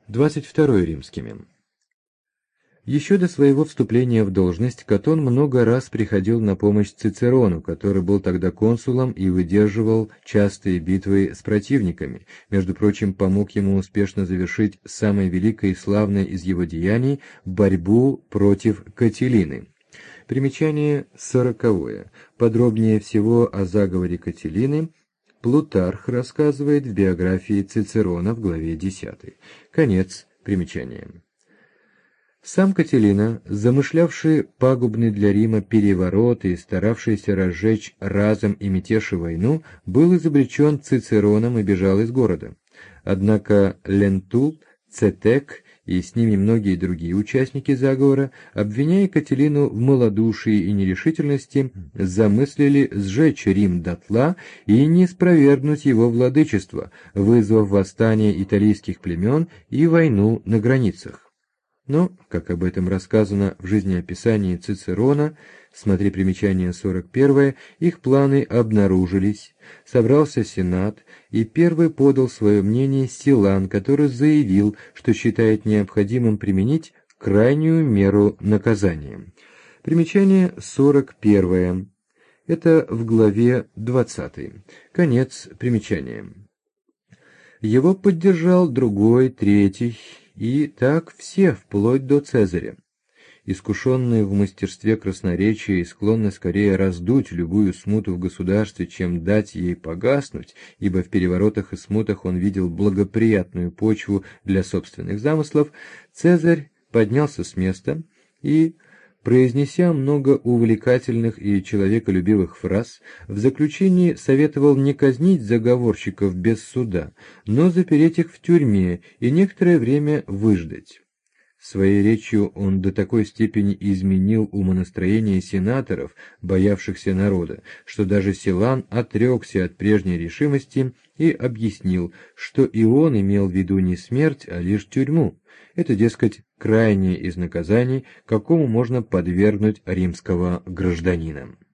22 римскими. Еще до своего вступления в должность Катон много раз приходил на помощь Цицерону, который был тогда консулом и выдерживал частые битвы с противниками. Между прочим, помог ему успешно завершить самое великое и славное из его деяний – борьбу против Катилины. Примечание 40. Подробнее всего о заговоре Катилины Плутарх рассказывает в биографии Цицерона в главе 10. Конец примечания. Сам Катилина, замышлявший пагубный для Рима переворот и старавшийся разжечь разом и мятеж и войну, был изобличен Цицероном и бежал из города. Однако Лентул, Цетек и с ними многие другие участники заговора, обвиняя Катилину в малодушии и нерешительности, замыслили сжечь Рим дотла и не спровергнуть его владычество, вызвав восстание италийских племен и войну на границах. Но, как об этом рассказано в жизнеописании Цицерона, смотри примечание 41, их планы обнаружились, собрался Сенат, и первый подал свое мнение Силан, который заявил, что считает необходимым применить крайнюю меру наказания. Примечание 41. Это в главе 20. Конец примечания. Его поддержал другой, третий, и так все, вплоть до Цезаря. Искушенные в мастерстве красноречия и склонны скорее раздуть любую смуту в государстве, чем дать ей погаснуть, ибо в переворотах и смутах он видел благоприятную почву для собственных замыслов, Цезарь поднялся с места и, произнеся много увлекательных и человеколюбивых фраз, в заключении советовал не казнить заговорщиков без суда, но запереть их в тюрьме и некоторое время выждать. Своей речью он до такой степени изменил умонастроение сенаторов, боявшихся народа, что даже Силан отрекся от прежней решимости и объяснил, что и он имел в виду не смерть, а лишь тюрьму. Это, дескать, крайнее из наказаний, какому можно подвергнуть римского гражданина.